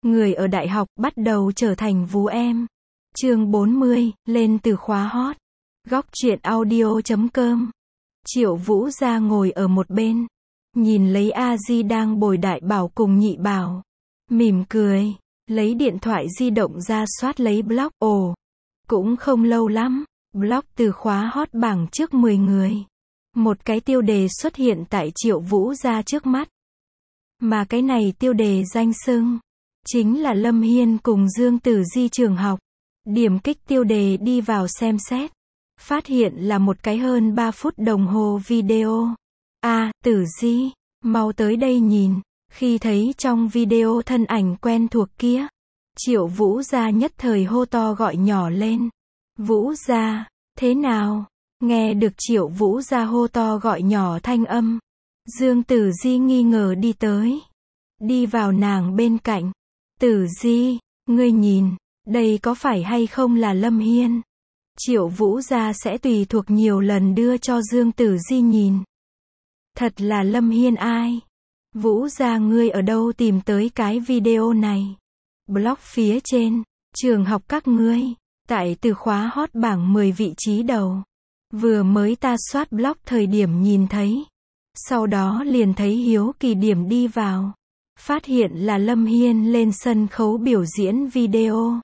Người ở đại học bắt đầu trở thành vú em. Chương 40, lên từ khóa hot. Góc truyện audio.com. Triệu Vũ Gia ngồi ở một bên, nhìn lấy A Di đang bồi Đại Bảo cùng Nhị Bảo, mỉm cười, lấy điện thoại di động ra soát lấy blog. Ồ, cũng không lâu lắm, blog từ khóa hot bảng trước 10 người. Một cái tiêu đề xuất hiện tại Triệu Vũ Gia trước mắt. Mà cái này tiêu đề danh xưng chính là Lâm Hiên cùng Dương Tử Di trường học. Điểm kích tiêu đề đi vào xem xét, phát hiện là một cái hơn 3 phút đồng hồ video. Tử Di, mau tới đây nhìn. Khi thấy trong video thân ảnh quen thuộc kia, Triệu Vũ Gia nhất thời hô to gọi nhỏ lên. Vũ Gia, thế nào? Nghe được Triệu Vũ Gia hô to gọi nhỏ thanh âm, Dương Tử Di nghi ngờ đi tới, đi vào nàng bên cạnh. Tử Di, ngươi nhìn, đây có phải hay không là Lâm Hiên? Triệu Vũ Gia sẽ tùy thuộc nhiều lần đưa cho Dương Tử Di nhìn. Thật là Lâm Hiên ai? Vũ Gia ngươi ở đâu tìm tới cái video này? Blog phía trên, trường học các ngươi, tại từ khóa hot bảng 10 vị trí đầu. Vừa mới ta soát blog thời điểm nhìn thấy. Sau đó liền thấy hiếu kỳ điểm đi vào. Phát hiện là Lâm Hiên lên sân khấu biểu diễn video.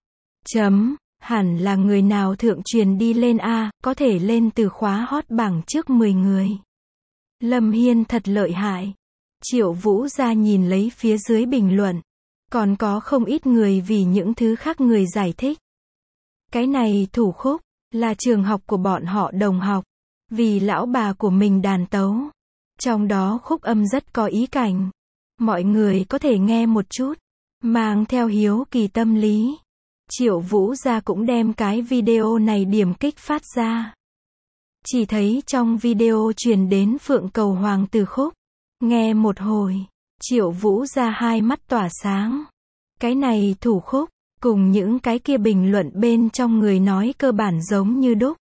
Hẳn là người nào thượng truyền đi lên có thể lên từ khóa hot bảng trước 10 người. Lâm Hiên thật lợi hại. Triệu Vũ Gia nhìn lấy phía dưới bình luận. Còn có không ít người vì những thứ khác người giải thích. Cái này thủ khúc, là trường học của bọn họ đồng học. Vì lão bà của mình đàn tấu. Trong đó khúc âm rất có ý cảnh. Mọi người có thể nghe một chút. Mang theo hiếu kỳ tâm lý. Triệu Vũ Gia cũng đem cái video này điểm kích phát ra. Chỉ thấy trong video truyền đến Phượng Cầu Hoàng từ khúc. Nghe một hồi, Triệu Vũ Gia hai mắt tỏa sáng. Cái này thủ khúc, cùng những cái kia bình luận bên trong người nói cơ bản giống như đúc.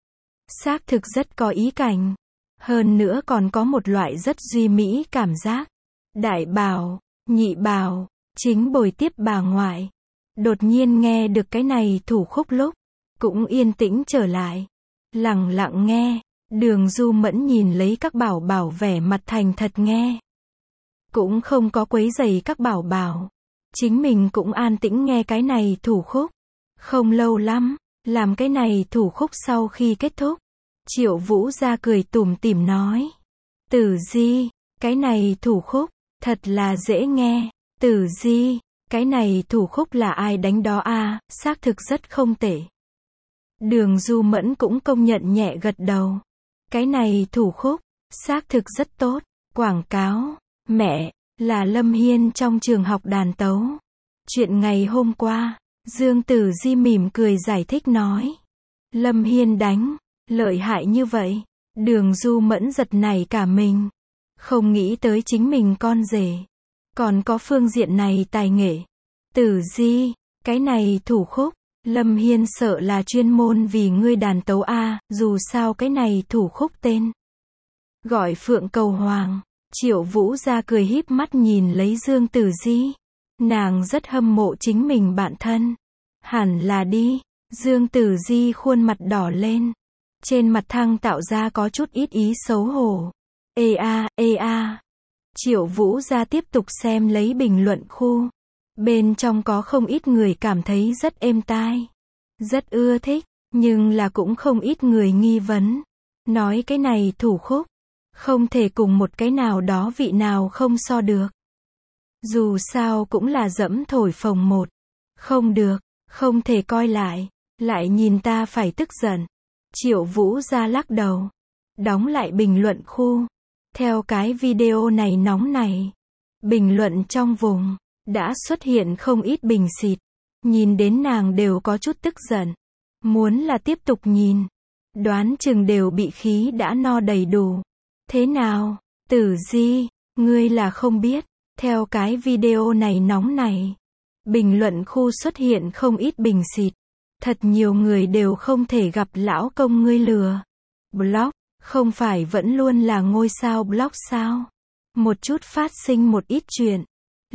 Xác thực rất có ý cảnh. Hơn nữa còn có một loại rất duy mỹ cảm giác. Đại Bảo, Nhị Bảo, chính bồi tiếp bà ngoại. Đột nhiên nghe được cái này thủ khúc lúc, cũng yên tĩnh trở lại. Lặng lặng nghe, Đường Du Mẫn nhìn lấy các bảo bảo vẻ mặt thành thật nghe. Cũng không có quấy rầy các bảo bảo. Chính mình cũng an tĩnh nghe cái này thủ khúc. Không lâu lắm, làm cái này thủ khúc sau khi kết thúc. Triệu Vũ Gia cười tủm tỉm nói. Tử Di, cái này thủ khúc, thật là dễ nghe. Tử Di, cái này thủ khúc là ai đánh đó xác thực rất không tệ. Đường Du Mẫn cũng công nhận nhẹ gật đầu. Cái này thủ khúc, xác thực rất tốt. Quảng cáo, mẹ, là Lâm Hiên trong trường học đàn tấu. Chuyện ngày hôm qua, Dương Tử Di mỉm cười giải thích nói. Lâm Hiên đánh, lợi hại như vậy. Đường Du Mẫn giật nảy cả mình. Không nghĩ tới chính mình con rể. Còn có phương diện này tài nghệ. Tử Di, cái này thủ khúc, Lâm Hiên sợ là chuyên môn vì ngươi đàn tấu dù sao cái này thủ khúc tên gọi Phượng Cầu Hoàng. Triệu Vũ Gia cười híp mắt nhìn lấy Dương Tử Di. Nàng rất hâm mộ chính mình bạn thân. Hẳn là đi. Dương Tử Di khuôn mặt đỏ lên. Trên mặt thăng tạo ra có chút ít ý xấu hổ. Triệu Vũ Gia tiếp tục xem lấy bình luận khu. Bên trong có không ít người cảm thấy rất êm tai. Rất ưa thích, nhưng là cũng không ít người nghi vấn. Nói cái này thủ khúc, không thể cùng một cái nào đó vị nào không so được. Dù sao cũng là dẫm thổi phồng một. Không được, không thể coi lại. Lại nhìn ta phải tức giận. Triệu Vũ Gia lắc đầu. Đóng lại bình luận khu. Theo cái video này nóng này. Bình luận trong vùng. Đã xuất hiện không ít bình xịt. Nhìn đến nàng đều có chút tức giận. Muốn là tiếp tục nhìn. Đoán chừng đều bị khí đã no đầy đủ. Thế nào, Tử Di, ngươi là không biết. Theo cái video này nóng này. Bình luận khu xuất hiện không ít bình xịt. Thật nhiều người đều không thể gặp lão công ngươi lừa. Blog, không phải vẫn luôn là ngôi sao blog sao? Một chút phát sinh một ít chuyện.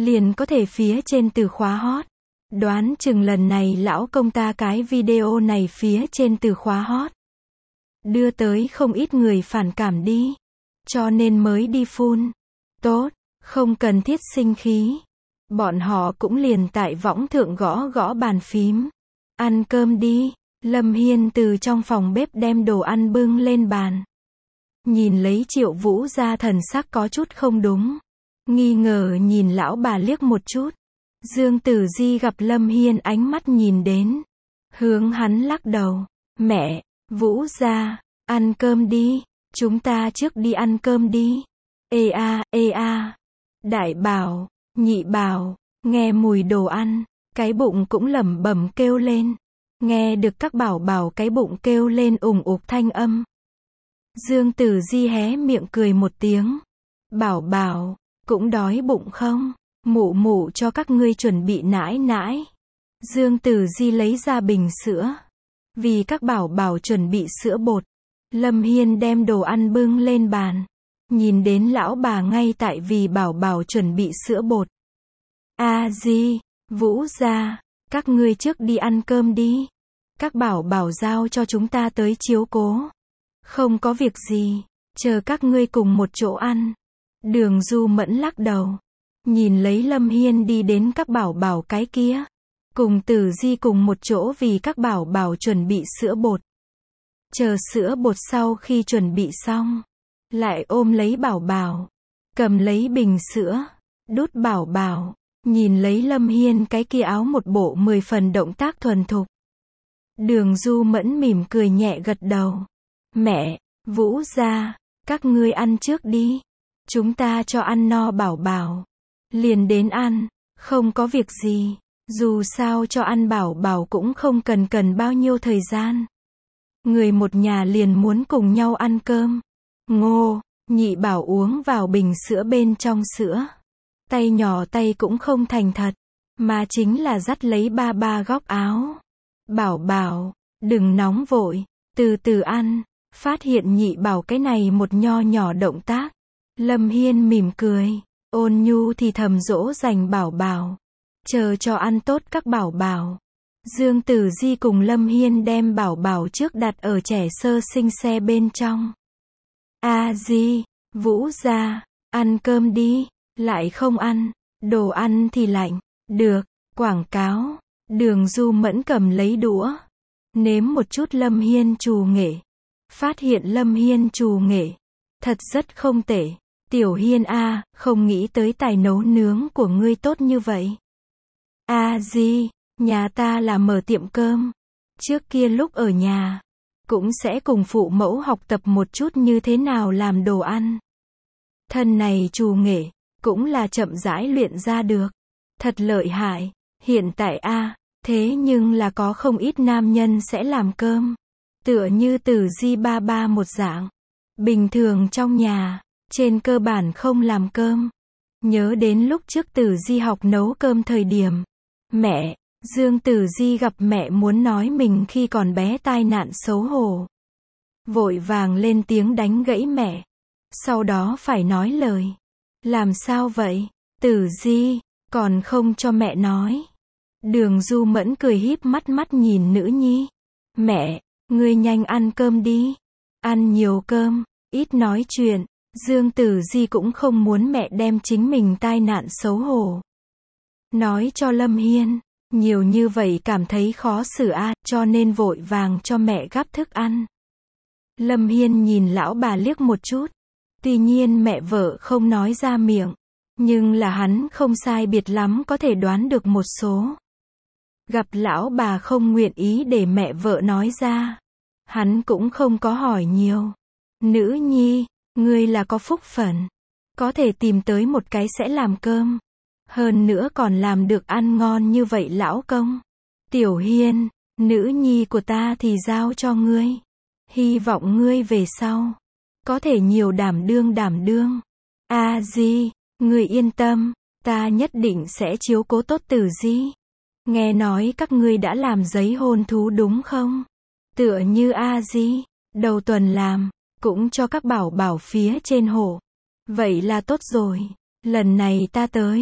liền có thể phía trên từ khóa hot. Đoán chừng lần này lão công ta cái video này phía trên từ khóa hot. Đưa tới không ít người phản cảm đi. Cho nên mới đi phun. Tốt, không cần thiết sinh khí. Bọn họ cũng liền tại võng thượng gõ gõ bàn phím. Ăn cơm đi. Lâm Hiên từ trong phòng bếp đem đồ ăn bưng lên bàn. Nhìn lấy Triệu Vũ ra thần sắc có chút không đúng. Nghi ngờ nhìn lão bà liếc một chút. Dương Tử Di gặp Lâm Hiên ánh mắt nhìn đến. Hướng hắn lắc đầu. Mẹ, Vũ ra, ăn cơm đi. Chúng ta trước đi ăn cơm đi. Ê a. Đại bảo, nhị bảo, nghe mùi đồ ăn. Cái bụng cũng lẩm bẩm kêu lên. Nghe được các bảo bảo cái bụng kêu lên ủng ục thanh âm. Dương Tử Di hé miệng cười một tiếng. Bảo bảo, cũng đói bụng không? Mụ mụ cho các ngươi chuẩn bị nãi nãi. Dương Tử Di lấy ra bình sữa. Vì các bảo bảo chuẩn bị sữa bột. Lâm Hiên đem đồ ăn bưng lên bàn. Nhìn đến lão bà ngay tại vì bảo bảo chuẩn bị sữa bột. Di, Vũ ra, các ngươi trước đi ăn cơm đi. Các bảo bảo giao cho chúng ta tới chiếu cố. Không có việc gì, chờ các ngươi cùng một chỗ ăn. Đường Du Mẫn lắc đầu. Nhìn lấy Lâm Hiên đi đến các bảo bảo cái kia. Cùng Tử Di cùng một chỗ vì các bảo bảo chuẩn bị sữa bột. Chờ sữa bột sau khi chuẩn bị xong. Lại ôm lấy bảo bảo. Cầm lấy bình sữa. Đút bảo bảo. Nhìn lấy Lâm Hiên cái kia áo một bộ 10 phần động tác thuần thục. Đường Du Mẫn mỉm cười nhẹ gật đầu. Mẹ, Vũ ra, các ngươi ăn trước đi. Chúng ta cho ăn no bảo bảo. Liền đến ăn, không có việc gì. Dù sao cho ăn bảo bảo cũng không cần bao nhiêu thời gian. Người một nhà liền muốn cùng nhau ăn cơm. Ngô, nhị bảo uống vào bình sữa bên trong sữa. Tay nhỏ tay cũng không thành thật. Mà chính là dắt lấy ba góc áo. Bảo bảo, đừng nóng vội, từ từ ăn. Phát hiện nhị bảo cái này một nho nhỏ động tác. Lâm Hiên mỉm cười, ôn nhu thì thầm dỗ dành bảo bảo. Chờ cho ăn tốt các bảo bảo. Dương Tử Di cùng Lâm Hiên đem bảo bảo trước đặt ở trẻ sơ sinh xe bên trong. Di, Vũ ra, ăn cơm đi, lại không ăn, đồ ăn thì lạnh. Được, quảng cáo. Đường Du Mẫn cầm lấy đũa. Nếm một chút Lâm Hiên trù nghệ. Phát hiện Lâm Hiên trù nghệ. Thật rất không tệ. Tiểu Hiên không nghĩ tới tài nấu nướng của ngươi tốt như vậy. Di, nhà ta là mở tiệm cơm. Trước kia lúc ở nhà, cũng sẽ cùng phụ mẫu học tập một chút như thế nào làm đồ ăn. Thân này trù nghệ, cũng là chậm rãi luyện ra được. Thật lợi hại. Hiện tại thế nhưng là có không ít nam nhân sẽ làm cơm. Tựa như Tử Di ba một dạng. Bình thường trong nhà, trên cơ bản không làm cơm. Nhớ đến lúc trước Tử Di học nấu cơm thời điểm. Mẹ, Dương Tử Di gặp mẹ muốn nói mình khi còn bé tai nạn xấu hổ. Vội vàng lên tiếng đánh gãy mẹ. Sau đó phải nói lời. Làm sao vậy, Tử Di, còn không cho mẹ nói. Đường Du Mẫn cười híp mắt nhìn nữ nhi. Mẹ, ngươi nhanh ăn cơm đi. Ăn nhiều cơm, ít nói chuyện. Dương Tử Di cũng không muốn mẹ đem chính mình tai nạn xấu hổ. Nói cho Lâm Hiên, nhiều như vậy cảm thấy khó xử cho nên vội vàng cho mẹ gắp thức ăn. Lâm Hiên nhìn lão bà liếc một chút. Tuy nhiên mẹ vợ không nói ra miệng. Nhưng là hắn không sai biệt lắm có thể đoán được một số. Gặp lão bà không nguyện ý để mẹ vợ nói ra. Hắn cũng không có hỏi nhiều. Nữ nhi, ngươi là có phúc phận. Có thể tìm tới một cái sẽ làm cơm. Hơn nữa còn làm được ăn ngon như vậy lão công. Tiểu Hiên, nữ nhi của ta thì giao cho ngươi. Hy vọng ngươi về sau có thể nhiều đảm đương. Di, ngươi yên tâm, ta nhất định sẽ chiếu cố tốt Tử Di. Nghe nói các ngươi đã làm giấy hôn thú đúng không? Tựa như Di, đầu tuần làm, cũng cho các bảo bảo phía trên hộ. Vậy là tốt rồi, lần này ta tới,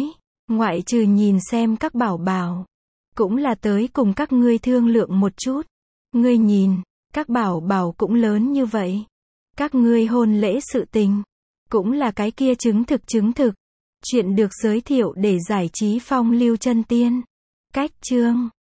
Ngoại trừ nhìn xem các bảo bảo. Cũng là tới cùng các ngươi thương lượng một chút. Ngươi nhìn, các bảo bảo cũng lớn như vậy. Các ngươi hôn lễ sự tình. Cũng là cái kia chứng thực. Chuyện được giới thiệu để giải trí phong lưu chân tiên. Cách chương